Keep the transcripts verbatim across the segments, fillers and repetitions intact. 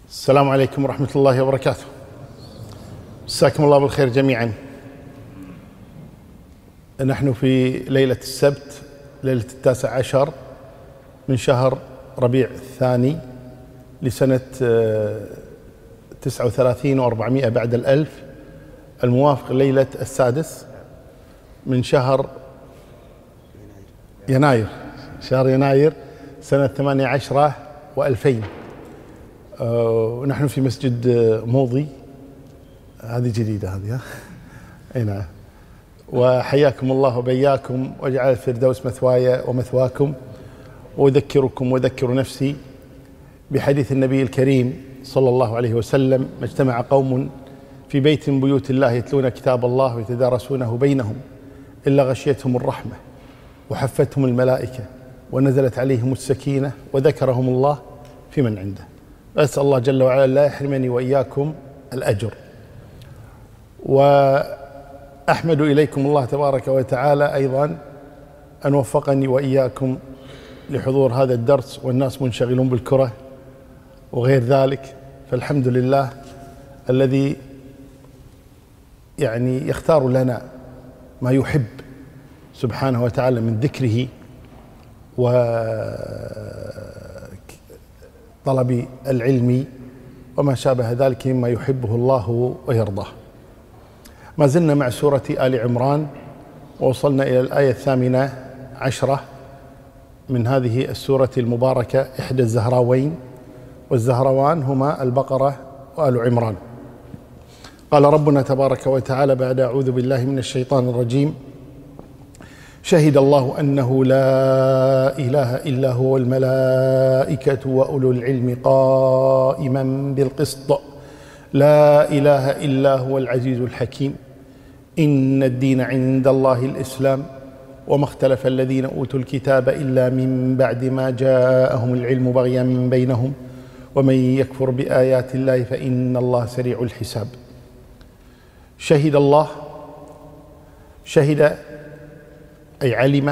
السلام عليكم ورحمة الله وبركاته. مساكم الله بالخير جميعا. نحن في ليلة السبت، ليلة التاسع عشر من شهر ربيع الثاني لسنة تسعة وثلاثين وأربعمائة بعد الألف، الموافق ليلة السادس من شهر يناير شهر يناير سنة ثمانية عشرة وألفين. ونحن في مسجد موضي، هذه جديدة هذه ها اي نعم. وحياكم الله وبياكم، واجعل الفردوس مثواي ومثواكم. وأذكركم وأذكر نفسي بحديث النبي الكريم صلى الله عليه وسلم: ما اجتمع قوم في بيت من بيوت الله يتلون كتاب الله ويتدارسونه بينهم إلا غشيتهم الرحمة وحفتهم الملائكة ونزلت عليهم السكينة وذكرهم الله في من عنده. أسأل الله جل وعلا لا يحرمني وإياكم الأجر. وأحمد إليكم الله تبارك وتعالى أيضا أن وفقني وإياكم لحضور هذا الدرس، والناس منشغلون بالكرة وغير ذلك، فالحمد لله الذي يعني يختار لنا ما يحب سبحانه وتعالى من ذكره وطلب العلم وما شابه ذلك مما يحبه الله ويرضاه. ما زلنا مع سورة آل عمران، ووصلنا إلى الآية الثامنة عشرة من هذه السورة المباركة، إحدى الزهراوين، والزهروان هما البقرة وآل عمران. قال ربنا تبارك وتعالى بعد أعوذ بالله من الشيطان الرجيم: شهد الله أنه لا إله إلا هو الملائكة وأولو العلم قائما بالقسط لا إله إلا هو العزيز الحكيم إن الدين عند الله الإسلام وما اختلف الذين أوتوا الكتاب إلا من بعد ما جاءهم العلم بغيا بينهم ومن يكفر بآيات الله فإن الله سريع الحساب. شهد الله، شهد أي علم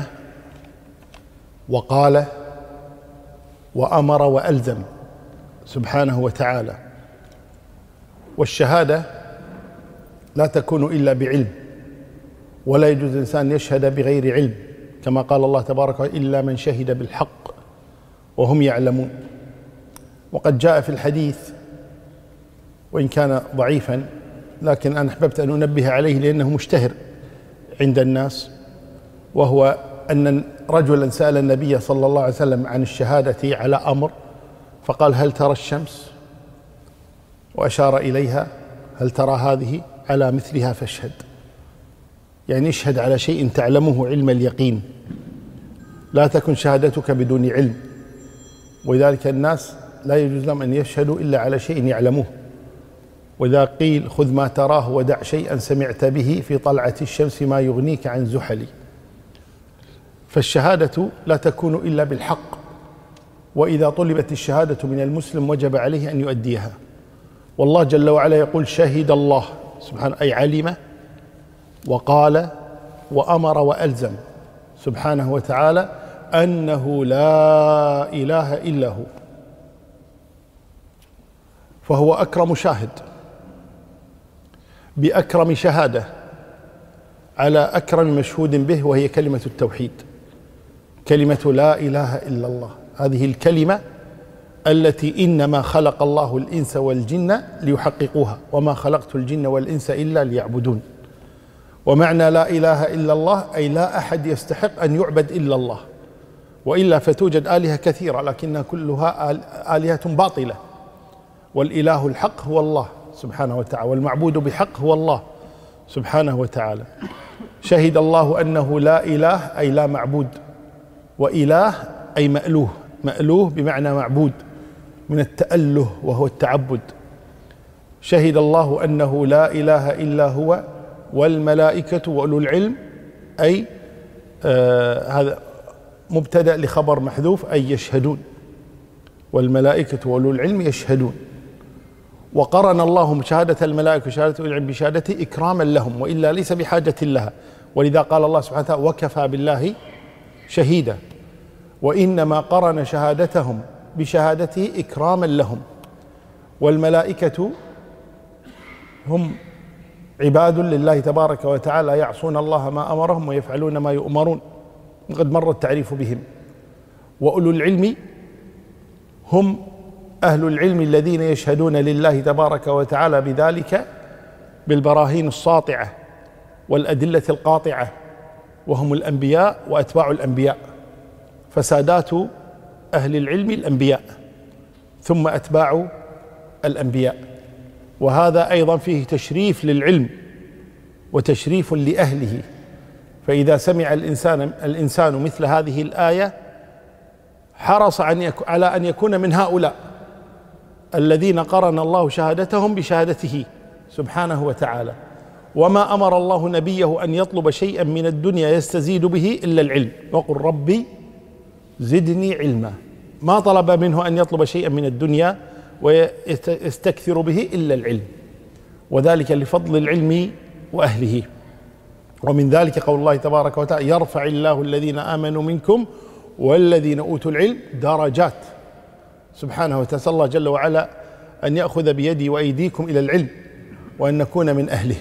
وقال وأمر وألزم سبحانه وتعالى. والشهادة لا تكون إلا بعلم، ولا يجوز الإنسان يشهد بغير علم، كما قال الله تبارك وتعالى: إلا من شهد بالحق وهم يعلمون. وقد جاء في الحديث وإن كان ضعيفا، لكن أنا أحببت أن أنبه عليه لأنه مشتهر عند الناس، وهو أن رجلا سأل النبي صلى الله عليه وسلم عن الشهادة على أمر، فقال: هل ترى الشمس؟ وأشار إليها: هل ترى هذه؟ على مثلها فاشهد. يعني اشهد على شيء تعلمه علم اليقين، لا تكن شهادتك بدون علم. ولذلك الناس لا يجوز لهم أن يشهدوا إلا على شيء يعلموه. وإذا قيل خذ ما تراه ودع شيئا سمعت به في طلعة الشمس ما يغنيك عن زحلي. فالشهادة لا تكون إلا بالحق، وإذا طلبت الشهادة من المسلم وجب عليه أن يؤديها. والله جل وعلا يقول: شهد الله سبحانه، أي علم وقال وأمر وألزم سبحانه وتعالى أنه لا إله إلا هو، فهو أكرم شاهد بأكرم شهادة على أكرم مشهود به، وهي كلمة التوحيد، كلمة لا إله إلا الله. هذه الكلمة التي إنما خلق الله الإنس والجن ليحققوها، وما خلقت الجن والإنس إلا ليعبدون. ومعنى لا إله إلا الله أي لا أحد يستحق أن يعبد إلا الله، وإلا فتوجد آلهة كثيرة لكنها كلها آلهة باطلة، والإله الحق هو الله سبحانه وتعالى، والمعبود بحق هو الله سبحانه وتعالى. شهد الله أنه لا إله أي لا معبود، وإله أي مألوه، مألوه بمعنى معبود من التأله وهو التعبد. شهد الله أنه لا إله إلا هو والملائكة وأولو العلم، أي آه هذا مبتدأ لخبر محذوف، أي يشهدون، والملائكة وأولو العلم يشهدون. وقرن الله شهادة الملائكة وشهادة أولي العلم بشهادته إكراما لهم، وإلا ليس بحاجة لها. ولذا قال الله سبحانه وتعالى: وكفى بالله شهيدا. وإنما قرن شهادتهم بشهادته إكراما لهم، والملائكة هم عباد لله تبارك وتعالى لا يعصون الله ما أمرهم ويفعلون ما يؤمرون، قد مر التعريف بهم. وأولو العلم هم أهل العلم الذين يشهدون لله تبارك وتعالى بذلك بالبراهين الساطعة والأدلة القاطعة، وهم الأنبياء وأتباع الأنبياء. فسادات أهل العلم الأنبياء ثم أتباع الأنبياء، وهذا أيضا فيه تشريف للعلم وتشريف لأهله. فإذا سمع الإنسان الإنسان مثل هذه الآية حرص على أن يكون من هؤلاء الذين قرن الله شهادتهم بشهادته سبحانه وتعالى. وما أمر الله نبيه أن يطلب شيئا من الدنيا يستزيد به إلا العلم، وقل ربي زدني علما. ما طلب منه أن يطلب شيئا من الدنيا ويستكثر به إلا العلم، وذلك لفضل العلم وأهله. ومن ذلك قول الله تبارك وتعالى: يرفع الله الذين آمنوا منكم والذين أوتوا العلم درجات. سبحانه وتعالى، نسأل الله جل وعلا أن يأخذ بيدي وأيديكم إلى العلم وأن نكون من أهله.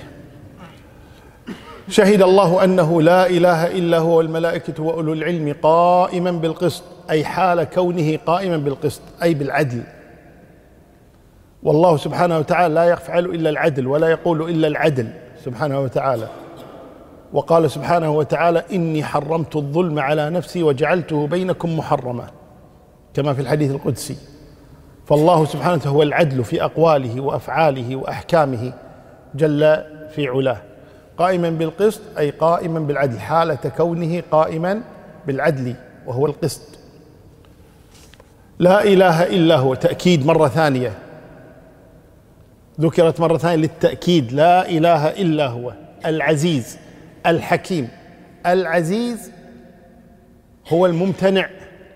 شهد الله أنه لا إله إلا هو والملائكة وأولو العلم قائما بالقسط، أي حال كونه قائما بالقسط أي بالعدل. والله سبحانه وتعالى لا يفعل إلا العدل ولا يقول إلا العدل سبحانه وتعالى. وقال سبحانه وتعالى: إني حرمت الظلم على نفسي وجعلته بينكم محرما، كما في الحديث القدسي. فالله سبحانه وتعالى هو العدل في أقواله وأفعاله وأحكامه جل في علاه. قائما بالقسط أي قائما بالعدل، حالة كونه قائما بالعدل وهو القسط. لا إله إلا هو، تأكيد مرة ثانية، ذكرت مرة ثانية للتأكيد. لا إله إلا هو العزيز الحكيم. العزيز هو الممتنع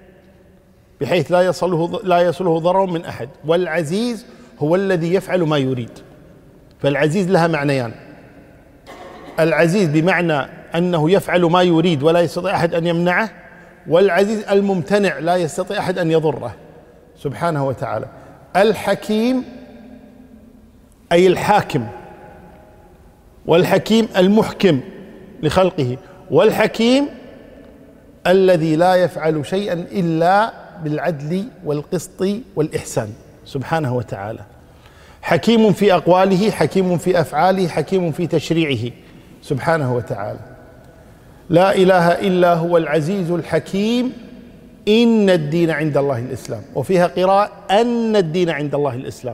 بحيث لا يصله لا يصله ضرر من أحد، والعزيز هو الذي يفعل ما يريد. فالعزيز لها معنيان: العزيز بمعنى أنه يفعل ما يريد ولا يستطيع أحد أن يمنعه، والعزيز الممتنع لا يستطيع أحد أن يضره سبحانه وتعالى. الحكيم أي الحاكم، والحكيم المحكم لخلقه، والحكيم الذي لا يفعل شيئا إلا بالعدل والقسط والإحسان سبحانه وتعالى. حكيم في أقواله، حكيم في أفعاله، حكيم في تشريعه سبحانه وتعالى. لا إله إلا هو العزيز الحكيم إن الدين عند الله الإسلام، وفيها قراءة أن الدين عند الله الإسلام،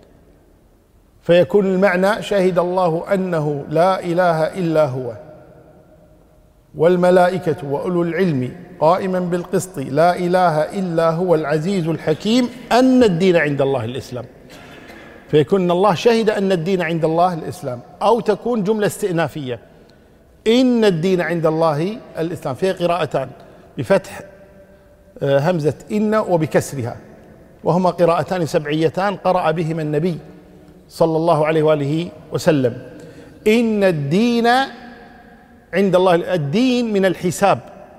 فيكون المعنى: شهد الله أنه لا إله إلا هو والملائكة وأولو العلم قائما بالقسط لا إله إلا هو العزيز الحكيم أن الدين عند الله الإسلام. فيكون الله شهد أن الدين عند الله الإسلام، أو تكون جملة استئنافية: إن الدين عند الله الإسلام. فيها قراءتان بفتح همزة إن وبكسرها، وهما قراءتان سبعيتان قرأ بهما النبي صلى الله عليه وآله وسلم. إن الدين عند الله، الدين من الحساب،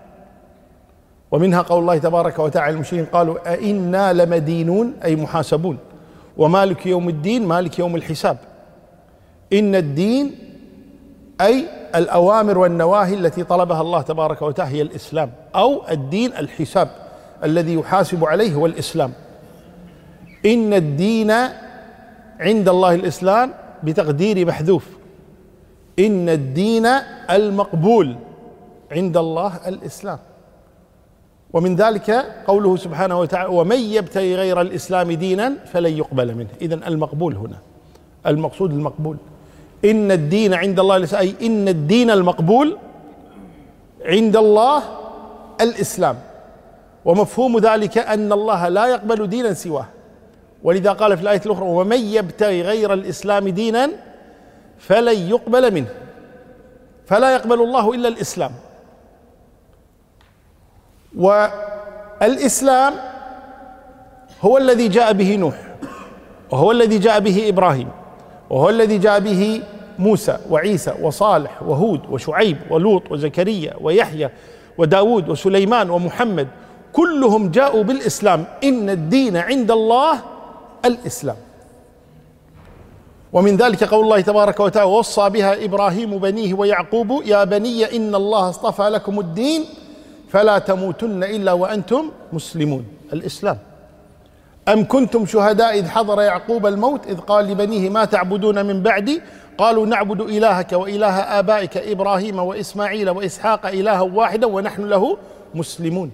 ومنها قول الله تبارك وتعالى: المشركين قالوا أئنا لمدينون أي محاسبون، ومالك يوم الدين مالك يوم الحساب. إن الدين أي الأوامر والنواهي التي طلبها الله تبارك وتعالى هي الإسلام، أو الدين الحساب الذي يحاسب عليه هو الإسلام. إن الدين عند الله الإسلام بتقدير محذوف، إن الدين المقبول عند الله الإسلام. ومن ذلك قوله سبحانه وتعالى: ومن يبتغي غير الإسلام دينا فلن يقبل منه. إذن المقبول هنا المقصود المقبول. إن الدين عند الله الإسلام، أي إن الدين المقبول عند الله الإسلام. ومفهوم ذلك أن الله لا يقبل دينا سواه، ولذا قال في الآية الأخرى: ومن يبتغي غير الإسلام دينا فلن يقبل منه. فلا يقبل الله إلا الإسلام. والإسلام هو الذي جاء به نوح، وهو الذي جاء به إبراهيم، وهو الذي جاء به موسى وعيسى وصالح وهود وشعيب ولوط وزكريا ويحيى وداود وسليمان ومحمد، كلهم جاءوا بالإسلام. إن الدين عند الله الإسلام. ومن ذلك قول الله تبارك وتعالى: ووصى بها إبراهيم بنيه ويعقوب يا بني إن الله اصطفى لكم الدين فلا تموتن إلا وأنتم مسلمون. الإسلام. أم كنتم شهداء إذ حضر يعقوب الموت إذ قال لبنيه ما تعبدون من بعدي قالوا نعبد إلهك وإله آبائك إبراهيم وإسماعيل وإسحاق إلها واحدا ونحن له مسلمون.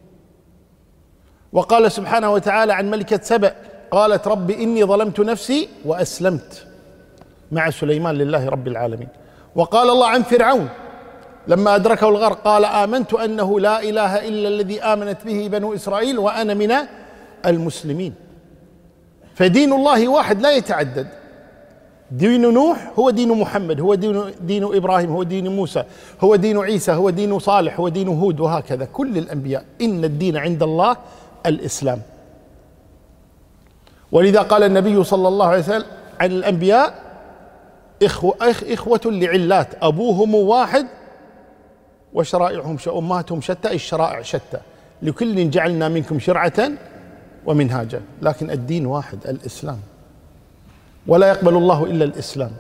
وقال سبحانه وتعالى عن ملكة سبأ قالت رب إني ظلمت نفسي وأسلمت مع سليمان لله رب العالمين. وقال الله عن فرعون لما أدركه الغرق قال آمنت أنه لا إله إلا الذي آمنت به بنو إسرائيل وأنا من المسلمين. فدين الله واحد لا يتعدد. دين نوح هو دين محمد، هو دين, دين إبراهيم، هو دين موسى، هو دين عيسى، هو دين صالح، هو دين هود، وهكذا كل الأنبياء. إن الدين عند الله الإسلام. ولذا قال النبي صلى الله عليه وسلم عن الأنبياء إخوة, إخوة لعلات أبوهم واحد وشرائعهم أمهاتهم شتى، الشرائع شتى، لكل جعلنا منكم شرعة ومنهاجا، لكن الدين واحد الإسلام، ولا يقبل الله إلا الإسلام.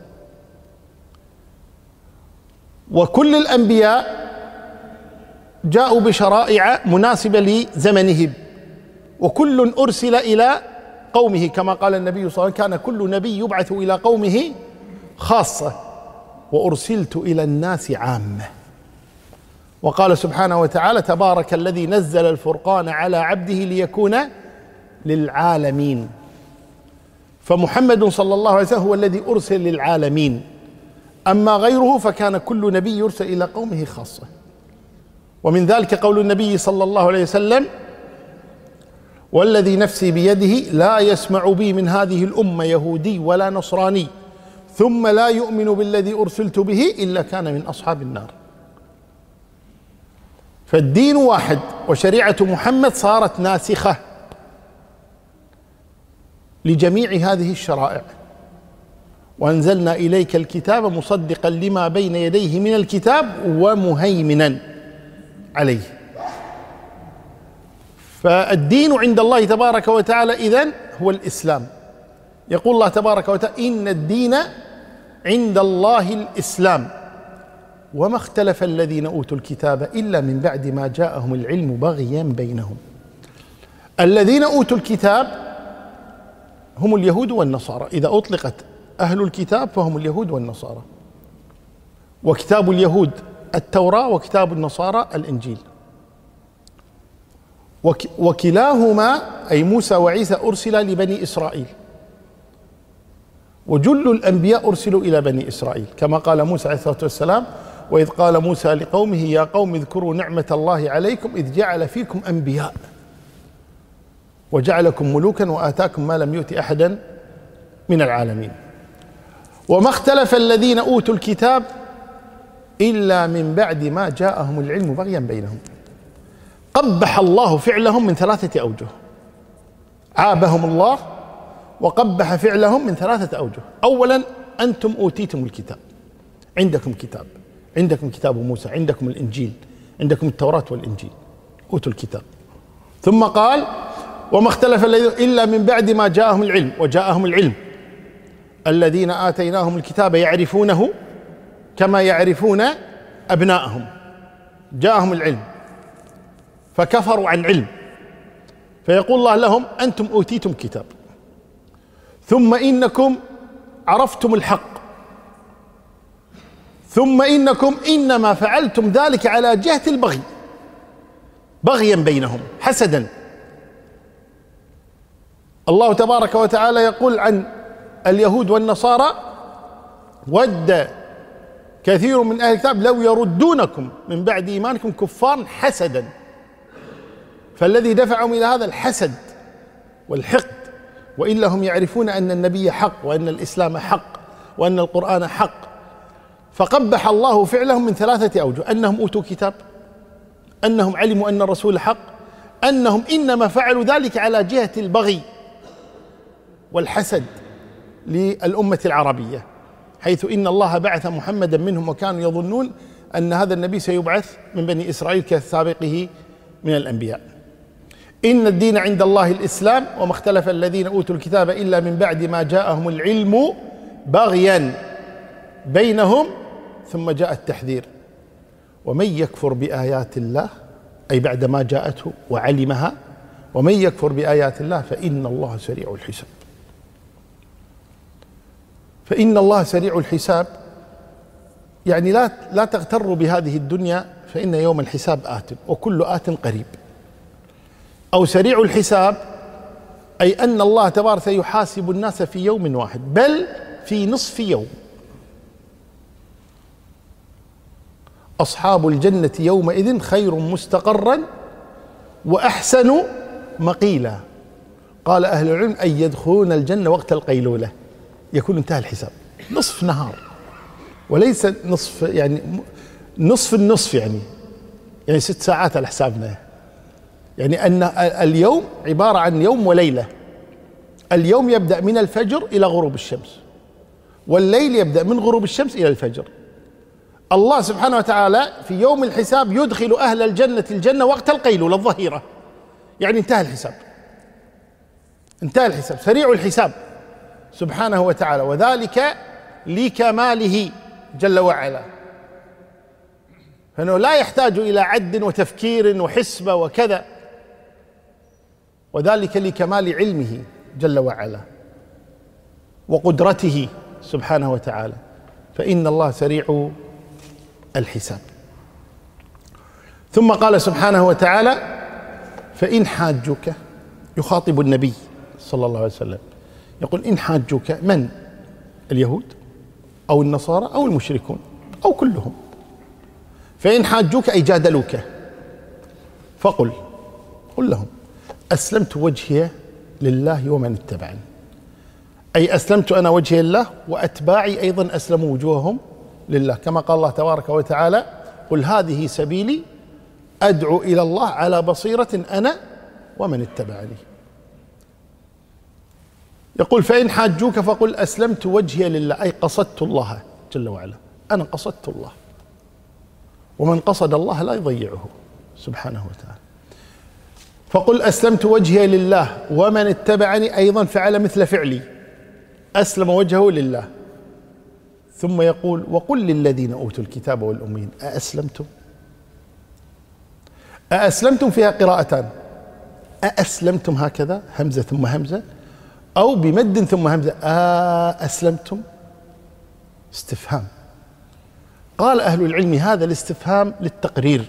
وكل الأنبياء جاءوا بشرائع مناسبة لزمنهم، وكل أرسل إلى قومه كما قال النبي صلى الله عليه وسلم كان كل نبي يبعث إلى قومه خاصة وأرسلت إلى الناس عامة. وقال سبحانه وتعالى تبارك الذي نزل الفرقان على عبده ليكون للعالمين. فمحمد صلى الله عليه وسلم هو الذي أرسل للعالمين، أما غيره فكان كل نبي يرسل إلى قومه خاصة. ومن ذلك قول النبي صلى الله عليه وسلم والذي نفسي بيده لا يسمع بي من هذه الأمة يهودي ولا نصراني ثم لا يؤمن بالذي أرسلت به إلا كان من أصحاب النار. فالدين واحد، وشريعة محمد صارت ناسخة لجميع هذه الشرائع. وأنزلنا إليك الكتاب مصدقا لما بين يديه من الكتاب ومهيمنا عليه. فالدين عند الله تبارك وتعالى إذن هو الإسلام. يقول الله تبارك وتعالى إن الدين عند الله الإسلام وما اختلف الذين أوتوا الكتاب إلا من بعد ما جاءهم العلم بغيا بينهم. الذين أوتوا الكتاب هم اليهود والنصارى، إذا أطلقت أهل الكتاب فهم اليهود والنصارى. وكتاب اليهود التوراة وكتاب النصارى الإنجيل. وكلاهما أي موسى وعيسى أرسل لبني إسرائيل، وجل الأنبياء أرسلوا إلى بني إسرائيل كما قال موسى عليه الصلاة والسلام وإذ قال موسى لقومه يا قوم اذكروا نعمة الله عليكم إذ جعل فيكم أنبياء وجعلكم ملوكا وآتاكم ما لم يؤت أحدا من العالمين. وما اختلف الذين أوتوا الكتاب إلا من بعد ما جاءهم العلم بغيا بينهم. قبح الله فعلهم من ثلاثة أوجه، عابهم الله وقبح فعلهم من ثلاثة أوجه. أولا أنتم أوتيتم الكتاب، عندكم كتاب، عندكم كتاب موسى، عندكم الإنجيل، عندكم التوراة والإنجيل، أوتوا الكتاب. ثم قال وما اختلف إلا من بعد ما جاءهم العلم، وجاءهم العلم الذين آتيناهم الكتاب يعرفونه كما يعرفون أبناءهم. جاءهم العلم فكفروا عن علم، فيقول الله لهم أنتم أوتيتم كتاب ثم إنكم عرفتم الحق ثم إنكم إنما فعلتم ذلك على جهة البغي، بغيا بينهم حسدا. الله تبارك وتعالى يقول عن اليهود والنصارى ود كثير من أهل الكتاب لو يردونكم من بعد إيمانكم كفارا حسدا. فالذي دفعهم إلى هذا الحسد والحقد، وإلا هم يعرفون أن النبي حق وأن الإسلام حق وأن القرآن حق. فقبح الله فعلهم من ثلاثة أوجه: أنهم أوتوا كتاب، أنهم علموا أن الرسول حق، أنهم إنما فعلوا ذلك على جهة البغي والحسد للأمة العربية، حيث إن الله بعث محمدا منهم وكانوا يظنون أن هذا النبي سيبعث من بني إسرائيل كسابقه من الأنبياء. إن الدين عند الله الإسلام وما اختلف الذين أوتوا الكتاب إلا من بعد ما جاءهم العلم بغيا بينهم، ثم جاء التحذير: ومن يكفر بآيات الله، أي بعدما جاءته وعلمها، ومن يكفر بآيات الله فإن الله سريع الحساب. فإن الله سريع الحساب يعني لا لا تغتروا بهذه الدنيا، فإن يوم الحساب آت، وكل آت قريب. أو سريع الحساب أي أن الله تبارك سيحاسب الناس في يوم واحد، بل في نصف يوم. أصحاب الجنة يومئذ خير مستقرا وأحسن مقيلا. قال أهل العلم: أن يدخلون الجنة وقت القيلولة، يكون انتهى الحساب، نصف نهار، وليس نصف يعني نصف النصف، يعني يعني ست ساعات على حسابنا. يعني أن اليوم عبارة عن يوم وليلة. اليوم يبدأ من الفجر إلى غروب الشمس، والليل يبدأ من غروب الشمس إلى الفجر. الله سبحانه وتعالى في يوم الحساب يدخل أهل الجنة الجنة وقت القيلولة الظهيرة، يعني انتهى الحساب، انتهى الحساب، سريع الحساب سبحانه وتعالى، وذلك لكماله جل وعلا، فإنه لا يحتاج إلى عد وتفكير وحسبة وكذا، وذلك لكمال علمه جل وعلا وقدرته سبحانه وتعالى. فإن الله سريع الحساب. ثم قال سبحانه وتعالى: فإن حاجوك، يخاطب النبي صلى الله عليه وسلم، يقول: إن حاجوك، من؟ اليهود أو النصارى أو المشركون أو كلهم. فإن حاجوك أي جادلوك، فقل قل لهم: أسلمت وجهي لله ومن اتبعني، أي أسلمت أنا وجهي لله، وأتباعي أيضا أسلموا وجوههم لله، كما قال الله تبارك وتعالى: قل هذه سبيلي أدعو إلى الله على بصيرة أنا ومن اتبعني. يقول: فإن حاجوك فقل أسلمت وجهي لله، أي قصدت الله جل وعلا، أنا قصدت الله، ومن قصد الله لا يضيعه سبحانه وتعالى. فقل أسلمت وجهي لله ومن اتبعني، أيضا فعل مثل فعلي، أسلم وجهه لله. ثم يقول: وقل للذين أوتوا الكتاب والأمين أأسلمتم؟ أأسلمتم فيها قراءتان: أأسلمتم هكذا همزة ثم همزة، أو بمد ثم همزة أأسلمتم، استفهام. قال أهل العلم: هذا الاستفهام للتقرير،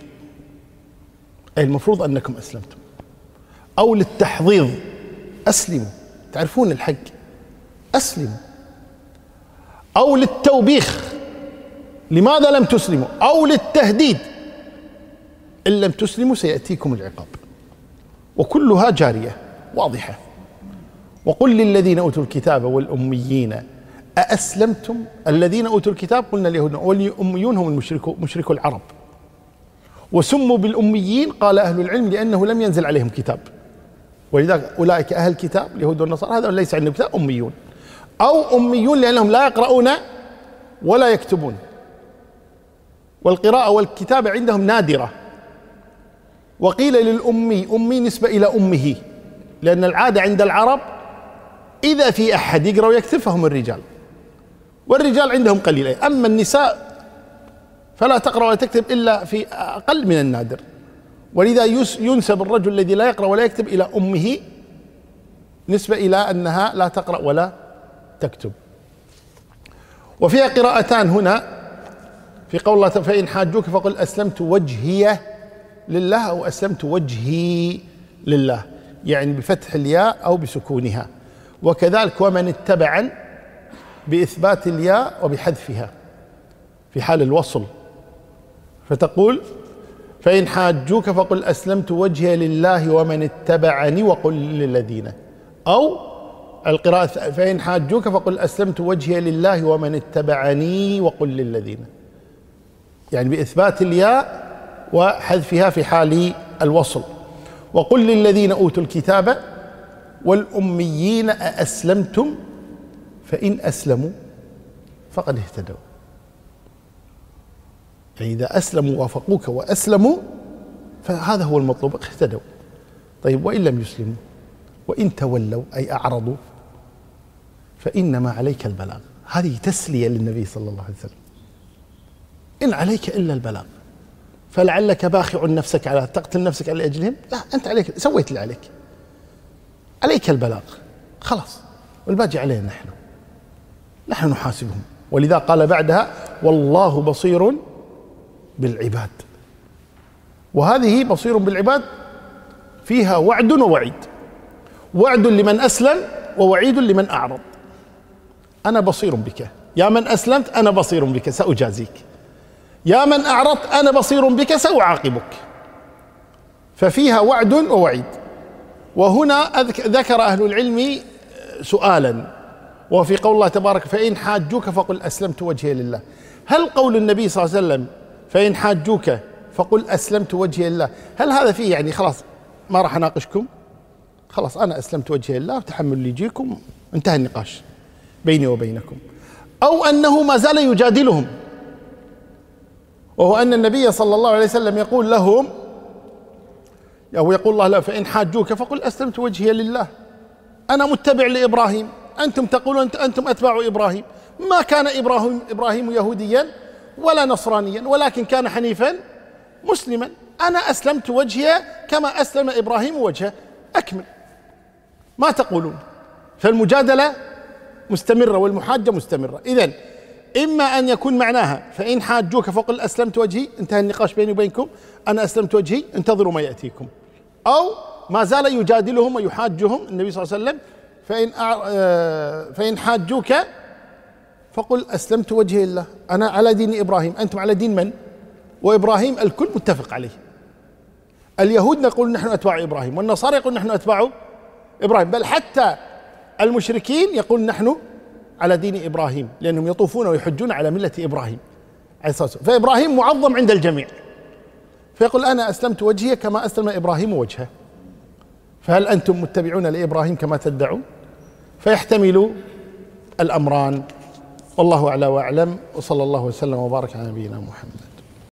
أي المفروض أنكم أسلمتم، أو للتحضيض، أسلموا، تعرفون الحق، أسلموا، أو للتوبيخ، لماذا لم تسلموا، أو للتهديد، إن لم تسلموا سيأتيكم العقاب، وكلها جارية واضحة. وقل للذين أوتوا الكتاب والأميين أأسلمتم؟ الذين أوتوا الكتاب قلنا اليهود، والأميون هم المشركو مشركو العرب، وسموا بالأميين قال أهل العلم لأنه لم ينزل عليهم كتاب، ولذلك أولئك أهل الكتاب اليهود والنصارى هذا ليس عندهم كتاب، أميون. أو أميون لأنهم لا يقرؤون ولا يكتبون، والقراءة والكتابة عندهم نادرة. وقيل للأمي، أمي نسبة إلى أمه، لأن العادة عند العرب إذا في أحد يقرأ ويكتب فهم الرجال، والرجال عندهم قليل، أما النساء فلا تقرأ ولا تكتب إلا في أقل من النادر، ولذا ينسب الرجل الذي لا يقرأ ولا يكتب إلى أمه نسبة إلى أنها لا تقرأ ولا تكتب. وفيها قراءتان هنا في قول الله: فإن حاجوك فقل أسلمت وجهي لله، أو أسلمت وجهي لله، يعني بفتح الياء أو بسكونها. وكذلك ومن اتبعا بإثبات الياء وبحذفها في حال الوصل، فتقول: فإن حاجوك فقل أسلمت وجهي لله ومن اتبعني وقل للذين، أو القراءة فإن حاجوك فقل أسلمت وجهي لله ومن اتبعني وقل للذين، يعني بإثبات الياء وحذفها في حال الوصل. وقل للذين أوتوا الكتاب والأميين أأسلمتم؟ فإن أسلموا فقد اهتدوا، يعني إذا أسلموا وافقوك وأسلموا فهذا هو المطلوب، اهتدوا. طيب وإن لم يسلموا، وإن تولوا أي أعرضوا، فإنما عليك البلاغ. هذه تسلية للنبي صلى الله عليه وسلم. إن عليك إلا البلاغ فلعلك باخع نفسك على تقتل نفسك على أجلهم. لا، أنت عليك، سويت اللي عليك، عليك البلاغ خلاص، والباقي علينا نحن نحن نحاسبهم. ولذا قال بعدها والله بصير بالعباد. وهذه بصير بالعباد فيها وعد ووعيد، وعد لمن أسلم ووعيد لمن أعرض. أنا بصير بك يا من أسلمت، أنا بصير بك سأجازيك، يا من أعرضت أنا بصير بك سأعاقبك. ففيها وعد ووعيد. وهنا ذكر أهل العلم سؤالا، وفي قول الله تبارك فإن حاجوك فقل أسلمت وجهي لله. هل قول النبي صلى الله عليه وسلم فإن حاجوك فقل أسلمت وجهي لله، هل هذا فيه يعني خلاص ما راح أناقشكم، خلاص أنا أسلمت وجهي لله وتحمل اللي يجيكم، انتهى النقاش بيني وبينكم، أو أنه ما زال يجادلهم، وهو أن النبي صلى الله عليه وسلم يقول لهم، أو يقول الله لا فإن حاجوك فقل أسلمت وجهي لله، أنا متبع لإبراهيم، أنتم تقولون أنتم أتباع إبراهيم، ما كان إبراهيم إبراهيم يهوديا ولا نصرانيا ولكن كان حنيفا مسلما، أنا أسلمت وجهي كما أسلم إبراهيم وجهه، أكمل ما تقولون. فالمجادلة مستمرة والمحاجة مستمرة. إذن إما أن يكون معناها فإن حاجوك فقل أسلمت وجهي، انتهى النقاش بيني وبينكم، أنا أسلمت وجهي انتظروا ما يأتيكم، أو ما زال يجادلهم ويحاجهم النبي صلى الله عليه وسلم فإن فإن حاجوك فقل أسلمت وجهي لله، أنا على دين إبراهيم، أنتم على دين من؟ وإبراهيم الكل متفق عليه. اليهود نقول نحن أتباع إبراهيم، والنصارى يقول نحن أتباع إبراهيم، بل حتى المشركين يقول نحن على دين إبراهيم، لأنهم يطوفون ويحجون على ملة إبراهيم عليه الصلاة والسلام. فإبراهيم معظم عند الجميع، فيقول أنا أسلمت وجهي كما أسلم إبراهيم وجهه، فهل أنتم متبعون لإبراهيم كما تدعون؟ فيحتمل الأمران، والله أعلى وأعلم، وصلى الله وسلم وبارك على نبينا محمد.